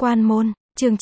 Quan môn, chương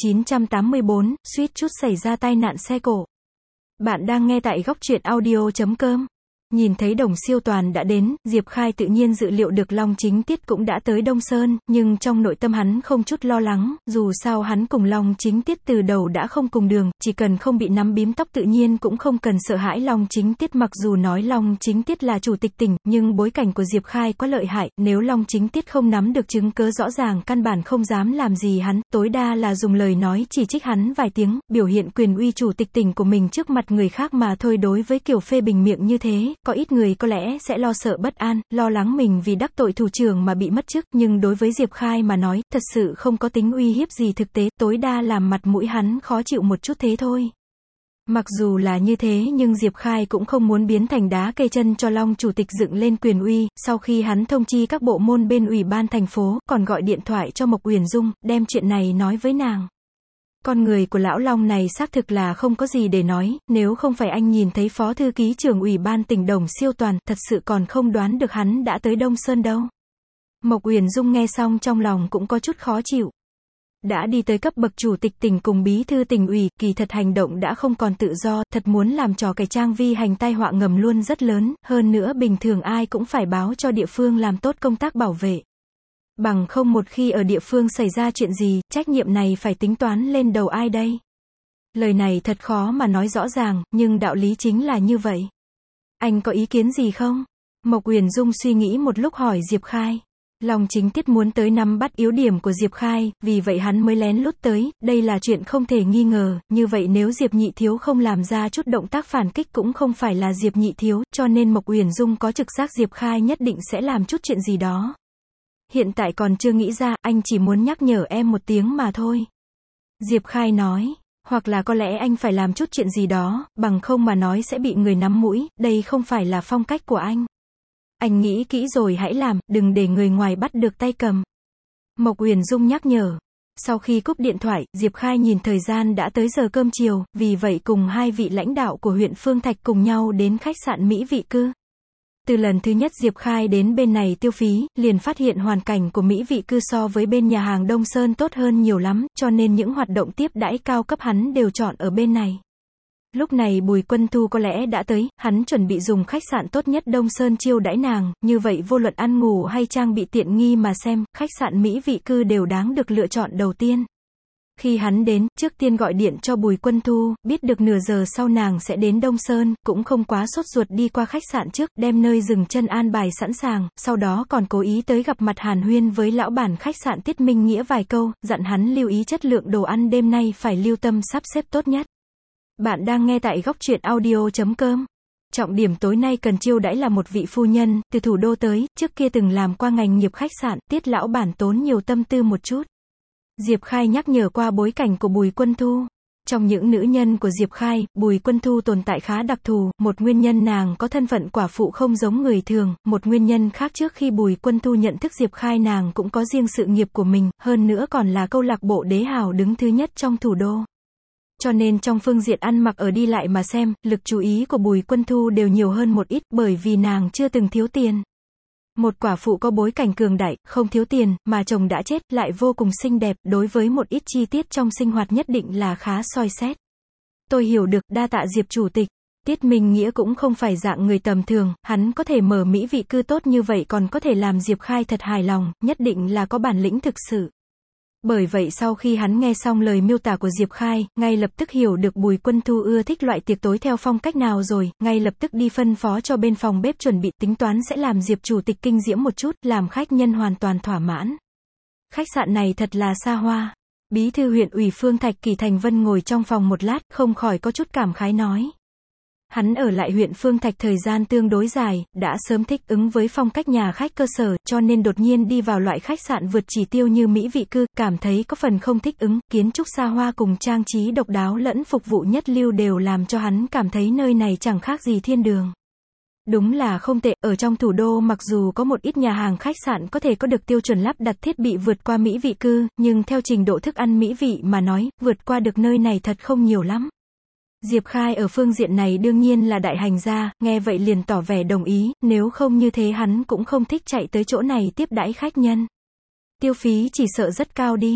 984, suýt chút xảy ra tai nạn xe cộ. Bạn đang nghe tại góc truyện audio.com. Nhìn thấy Đồng Siêu Toàn đã đến, Diệp Khai tự nhiên dự liệu được Long Chính Tiết cũng đã tới Đông Sơn, nhưng trong nội tâm hắn không chút lo lắng, dù sao hắn cùng Long Chính Tiết từ đầu đã không cùng đường, chỉ cần không bị nắm bím tóc tự nhiên cũng không cần sợ hãi Long Chính Tiết. Mặc dù nói Long Chính Tiết là chủ tịch tỉnh, nhưng bối cảnh của Diệp Khai quá lợi hại, nếu Long Chính Tiết không nắm được chứng cớ rõ ràng căn bản không dám làm gì hắn, tối đa là dùng lời nói chỉ trích hắn vài tiếng, biểu hiện quyền uy chủ tịch tỉnh của mình trước mặt người khác mà thôi. Đối với kiểu phê bình miệng như thế, có ít người có lẽ sẽ lo sợ bất an, lo lắng mình vì đắc tội thủ trưởng mà bị mất chức, nhưng đối với Diệp Khai mà nói, thật sự không có tính uy hiếp gì thực tế, tối đa làm mặt mũi hắn khó chịu một chút thế thôi. Mặc dù là như thế nhưng Diệp Khai cũng không muốn biến thành đá cây chân cho Long chủ tịch dựng lên quyền uy. Sau khi hắn thông chi các bộ môn bên ủy ban thành phố, còn gọi điện thoại cho Mộc Uyển Dung, đem chuyện này nói với nàng. Con người của lão Long này xác thực là không có gì để nói, nếu không phải anh nhìn thấy phó thư ký trưởng ủy ban tỉnh Đồng Siêu Toàn, thật sự còn không đoán được hắn đã tới Đông Sơn đâu. Mộc Uyển Dung nghe xong trong lòng cũng có chút khó chịu. Đã đi tới cấp bậc chủ tịch tỉnh cùng bí thư tỉnh ủy, kỳ thật hành động đã không còn tự do, thật muốn làm trò cải trang vi hành tai họa ngầm luôn rất lớn, hơn nữa bình thường ai cũng phải báo cho địa phương làm tốt công tác bảo vệ. Bằng không một khi ở địa phương xảy ra chuyện gì, trách nhiệm này phải tính toán lên đầu ai đây? Lời này thật khó mà nói rõ ràng, nhưng đạo lý chính là như vậy. Anh có ý kiến gì không? Mộc Uyển Dung suy nghĩ một lúc hỏi Diệp Khai. Long Chính Tiết muốn tới nắm bắt yếu điểm của Diệp Khai, vì vậy hắn mới lén lút tới, đây là chuyện không thể nghi ngờ, như vậy nếu Diệp Nhị Thiếu không làm ra chút động tác phản kích cũng không phải là Diệp Nhị Thiếu, cho nên Mộc Uyển Dung có trực giác Diệp Khai nhất định sẽ làm chút chuyện gì đó. Hiện tại còn chưa nghĩ ra, anh chỉ muốn nhắc nhở em một tiếng mà thôi. Diệp Khai nói, hoặc là có lẽ anh phải làm chút chuyện gì đó, bằng không mà nói sẽ bị người nắm mũi, đây không phải là phong cách của anh. Anh nghĩ kỹ rồi hãy làm, đừng để người ngoài bắt được tay cầm. Mộc Uyển Dung nhắc nhở. Sau khi cúp điện thoại, Diệp Khai nhìn thời gian đã tới giờ cơm chiều, vì vậy cùng hai vị lãnh đạo của huyện Phương Thạch cùng nhau đến khách sạn Mỹ Vị Cư. Từ lần thứ nhất Diệp Khai đến bên này tiêu phí, liền phát hiện hoàn cảnh của Mỹ Vị Cư so với bên nhà hàng Đông Sơn tốt hơn nhiều lắm, cho nên những hoạt động tiếp đãi cao cấp hắn đều chọn ở bên này. Lúc này Bùi Quân Thu có lẽ đã tới, hắn chuẩn bị dùng khách sạn tốt nhất Đông Sơn chiêu đãi nàng, như vậy vô luận ăn ngủ hay trang bị tiện nghi mà xem, khách sạn Mỹ Vị Cư đều đáng được lựa chọn đầu tiên. Khi hắn đến, trước tiên gọi điện cho Bùi Quân Thu, biết được nửa giờ sau nàng sẽ đến Đông Sơn, cũng không quá sốt ruột đi qua khách sạn trước, đem nơi dừng chân an bài sẵn sàng, sau đó còn cố ý tới gặp mặt hàn huyên với lão bản khách sạn Tiết Minh Nghĩa vài câu, dặn hắn lưu ý chất lượng đồ ăn đêm nay phải lưu tâm sắp xếp tốt nhất. Bạn đang nghe tại góc truyện audio.com. Trọng điểm tối nay cần chiêu đãi là một vị phu nhân, từ thủ đô tới, trước kia từng làm qua ngành nghiệp khách sạn, Tiết lão bản tốn nhiều tâm tư một chút. Diệp Khai nhắc nhở qua bối cảnh của Bùi Quân Thu. Trong những nữ nhân của Diệp Khai, Bùi Quân Thu tồn tại khá đặc thù, một nguyên nhân nàng có thân phận quả phụ không giống người thường, một nguyên nhân khác trước khi Bùi Quân Thu nhận thức Diệp Khai nàng cũng có riêng sự nghiệp của mình, hơn nữa còn là câu lạc bộ Đế Hào đứng thứ nhất trong thủ đô. Cho nên trong phương diện ăn mặc ở đi lại mà xem, lực chú ý của Bùi Quân Thu đều nhiều hơn một ít, bởi vì nàng chưa từng thiếu tiền. Một quả phụ có bối cảnh cường đại, không thiếu tiền, mà chồng đã chết, lại vô cùng xinh đẹp, đối với một ít chi tiết trong sinh hoạt nhất định là khá soi xét. Tôi hiểu được, đa tạ Diệp chủ tịch. Tiết Minh Nghĩa cũng không phải dạng người tầm thường, hắn có thể mở Mỹ Vị Cư tốt như vậy còn có thể làm Diệp Khai thật hài lòng, nhất định là có bản lĩnh thực sự. Bởi vậy sau khi hắn nghe xong lời miêu tả của Diệp Khai, ngay lập tức hiểu được Bùi Quân Thu ưa thích loại tiệc tối theo phong cách nào rồi, ngay lập tức đi phân phó cho bên phòng bếp chuẩn bị, tính toán sẽ làm Diệp chủ tịch kinh diễm một chút, làm khách nhân hoàn toàn thỏa mãn. Khách sạn này thật là xa hoa. Bí thư huyện ủy Phương Thạch Kỳ Thành Vân ngồi trong phòng một lát, không khỏi có chút cảm khái nói. Hắn ở lại huyện Phương Thạch thời gian tương đối dài, đã sớm thích ứng với phong cách nhà khách cơ sở, cho nên đột nhiên đi vào loại khách sạn vượt chỉ tiêu như Mỹ Vị Cư, cảm thấy có phần không thích ứng, kiến trúc xa hoa cùng trang trí độc đáo lẫn phục vụ nhất lưu đều làm cho hắn cảm thấy nơi này chẳng khác gì thiên đường. Đúng là không tệ, ở trong thủ đô mặc dù có một ít nhà hàng khách sạn có thể có được tiêu chuẩn lắp đặt thiết bị vượt qua Mỹ Vị Cư, nhưng theo trình độ thức ăn mỹ vị mà nói, vượt qua được nơi này thật không nhiều lắm. Diệp Khai ở phương diện này đương nhiên là đại hành gia, nghe vậy liền tỏ vẻ đồng ý, nếu không như thế hắn cũng không thích chạy tới chỗ này tiếp đãi khách nhân. Tiêu phí chỉ sợ rất cao đi.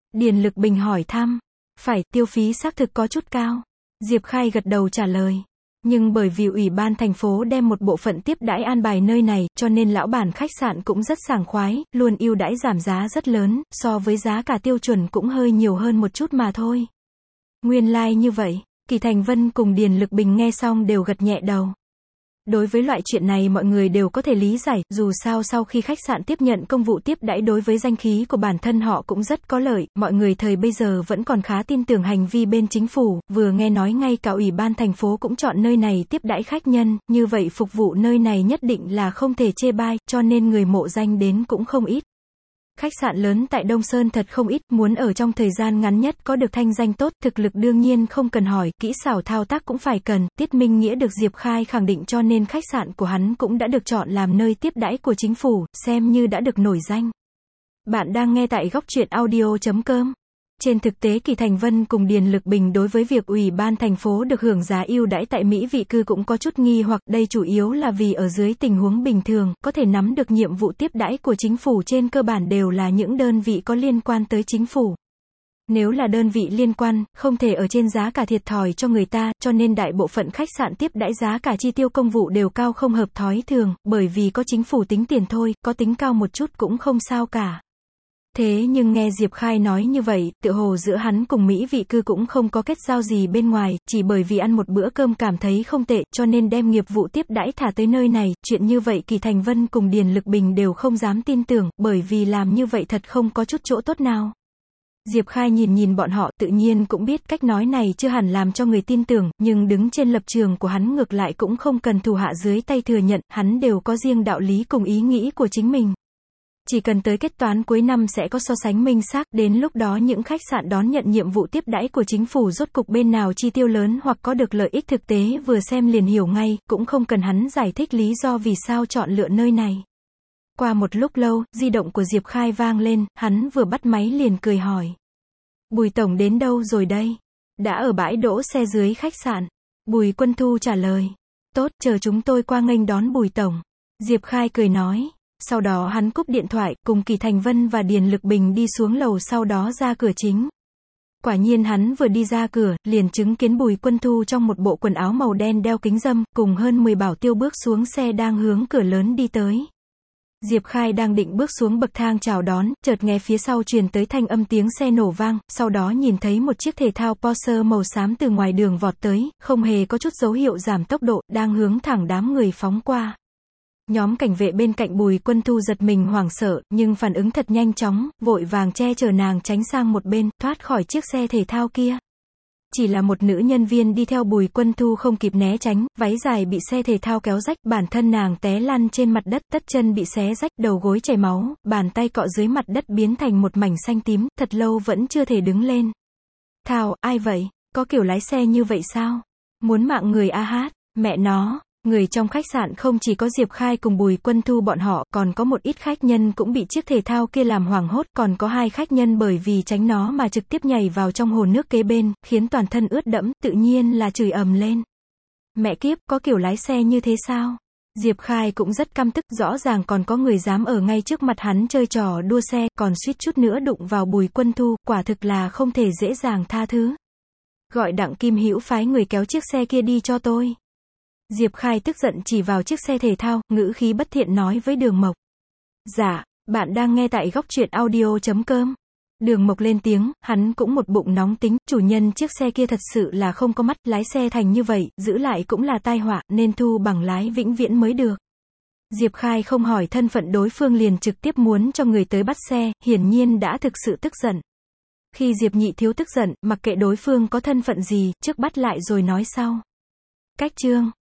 Điền Lực Bình hỏi thăm. Phải, tiêu phí xác thực có chút cao. Diệp Khai gật đầu trả lời. Nhưng bởi vì ủy ban thành phố đem một bộ phận tiếp đãi an bài nơi này, cho nên lão bản khách sạn cũng rất sảng khoái, luôn ưu đãi giảm giá rất lớn, so với giá cả tiêu chuẩn cũng hơi nhiều hơn một chút mà thôi. Nguyên lai như vậy, Kỳ Thành Vân cùng Điền Lực Bình nghe xong đều gật nhẹ đầu. Đối với loại chuyện này mọi người đều có thể lý giải, dù sao sau khi khách sạn tiếp nhận công vụ tiếp đãi đối với danh khí của bản thân họ cũng rất có lợi, mọi người thời bây giờ vẫn còn khá tin tưởng hành vi bên chính phủ, vừa nghe nói ngay cả ủy ban thành phố cũng chọn nơi này tiếp đãi khách nhân, như vậy phục vụ nơi này nhất định là không thể chê bai, cho nên người mộ danh đến cũng không ít. Khách sạn lớn tại Đông Sơn thật không ít, muốn ở trong thời gian ngắn nhất có được thanh danh tốt, thực lực đương nhiên không cần hỏi, kỹ xảo thao tác cũng phải cần, Tiết Minh Nghĩa được Diệp Khai khẳng định cho nên khách sạn của hắn cũng đã được chọn làm nơi tiếp đãi của chính phủ, xem như đã được nổi danh. Bạn đang nghe tại góc truyện audio.com. Trên thực tế Kỳ Thành Vân cùng Điền Lực Bình đối với việc ủy ban thành phố được hưởng giá ưu đãi tại Mỹ vị cư cũng có chút nghi hoặc, đây chủ yếu là vì ở dưới tình huống bình thường, có thể nắm được nhiệm vụ tiếp đãi của chính phủ trên cơ bản đều là những đơn vị có liên quan tới chính phủ. Nếu là đơn vị liên quan, không thể ở trên giá cả thiệt thòi cho người ta, cho nên đại bộ phận khách sạn tiếp đãi giá cả chi tiêu công vụ đều cao không hợp thói thường, bởi vì có chính phủ tính tiền thôi, có tính cao một chút cũng không sao cả. Thế nhưng nghe Diệp Khai nói như vậy, tựa hồ giữa hắn cùng Mỹ vị cư cũng không có kết giao gì bên ngoài, chỉ bởi vì ăn một bữa cơm cảm thấy không tệ, cho nên đem nghiệp vụ tiếp đãi thả tới nơi này, chuyện như vậy Kỳ Thành Vân cùng Điền Lực Bình đều không dám tin tưởng, bởi vì làm như vậy thật không có chút chỗ tốt nào. Diệp Khai nhìn bọn họ, tự nhiên cũng biết cách nói này chưa hẳn làm cho người tin tưởng, nhưng đứng trên lập trường của hắn ngược lại cũng không cần thủ hạ dưới tay thừa nhận, hắn đều có riêng đạo lý cùng ý nghĩ của chính mình. Chỉ cần tới kết toán cuối năm sẽ có so sánh minh xác, đến lúc đó những khách sạn đón nhận nhiệm vụ tiếp đãi của chính phủ rốt cục bên nào chi tiêu lớn hoặc có được lợi ích thực tế vừa xem liền hiểu ngay, cũng không cần hắn giải thích lý do vì sao chọn lựa nơi này. Qua một lúc lâu, di động của Diệp Khai vang lên, hắn vừa bắt máy liền cười hỏi. Bùi tổng đến đâu rồi đây? Đã ở bãi đỗ xe dưới khách sạn. Bùi Quân Thu trả lời. Tốt, chờ chúng tôi qua nghênh đón Bùi tổng. Diệp Khai cười nói. Sau đó hắn cúp điện thoại, cùng Kỳ Thành Vân và Điền Lực Bình đi xuống lầu sau đó ra cửa chính. Quả nhiên hắn vừa đi ra cửa, liền chứng kiến Bùi Quân Thu trong một bộ quần áo màu đen đeo kính râm, cùng hơn 10 bảo tiêu bước xuống xe đang hướng cửa lớn đi tới. Diệp Khai đang định bước xuống bậc thang chào đón, chợt nghe phía sau truyền tới thanh âm tiếng xe nổ vang, sau đó nhìn thấy một chiếc thể thao Porsche màu xám từ ngoài đường vọt tới, không hề có chút dấu hiệu giảm tốc độ, đang hướng thẳng đám người phóng qua. Nhóm cảnh vệ bên cạnh Bùi Quân Thu giật mình hoảng sợ, nhưng phản ứng thật nhanh chóng, vội vàng che chở nàng tránh sang một bên, thoát khỏi chiếc xe thể thao kia. Chỉ là một nữ nhân viên đi theo Bùi Quân Thu không kịp né tránh, váy dài bị xe thể thao kéo rách, bản thân nàng té lăn trên mặt đất, tất chân bị xé rách, đầu gối chảy máu, bàn tay cọ dưới mặt đất biến thành một mảnh xanh tím, thật lâu vẫn chưa thể đứng lên. Thảo, ai vậy? Có kiểu lái xe như vậy sao? Muốn mạng người a hát, mẹ nó. Người trong khách sạn không chỉ có Diệp Khai cùng Bùi Quân Thu bọn họ, còn có một ít khách nhân cũng bị chiếc thể thao kia làm hoảng hốt, còn có 2 khách nhân bởi vì tránh nó mà trực tiếp nhảy vào trong hồ nước kế bên, khiến toàn thân ướt đẫm, tự nhiên là chửi ầm lên. Mẹ kiếp, có kiểu lái xe như thế sao? Diệp Khai cũng rất căm tức, rõ ràng còn có người dám ở ngay trước mặt hắn chơi trò đua xe, còn suýt chút nữa đụng vào Bùi Quân Thu, quả thực là không thể dễ dàng tha thứ. Gọi Đặng Kim Hữu phái người kéo chiếc xe kia đi cho tôi. Diệp Khai tức giận chỉ vào chiếc xe thể thao, ngữ khí bất thiện nói với Đường Mộc. Dạ, bạn đang nghe tại góc truyện audio.com. Đường Mộc lên tiếng, hắn cũng một bụng nóng tính, chủ nhân chiếc xe kia thật sự là không có mắt, lái xe thành như vậy, giữ lại cũng là tai họa, nên thu bằng lái vĩnh viễn mới được. Diệp Khai không hỏi thân phận đối phương liền trực tiếp muốn cho người tới bắt xe, hiển nhiên đã thực sự tức giận. Khi Diệp Nhị Thiếu tức giận, mặc kệ đối phương có thân phận gì, trước bắt lại rồi nói sau. Cách chương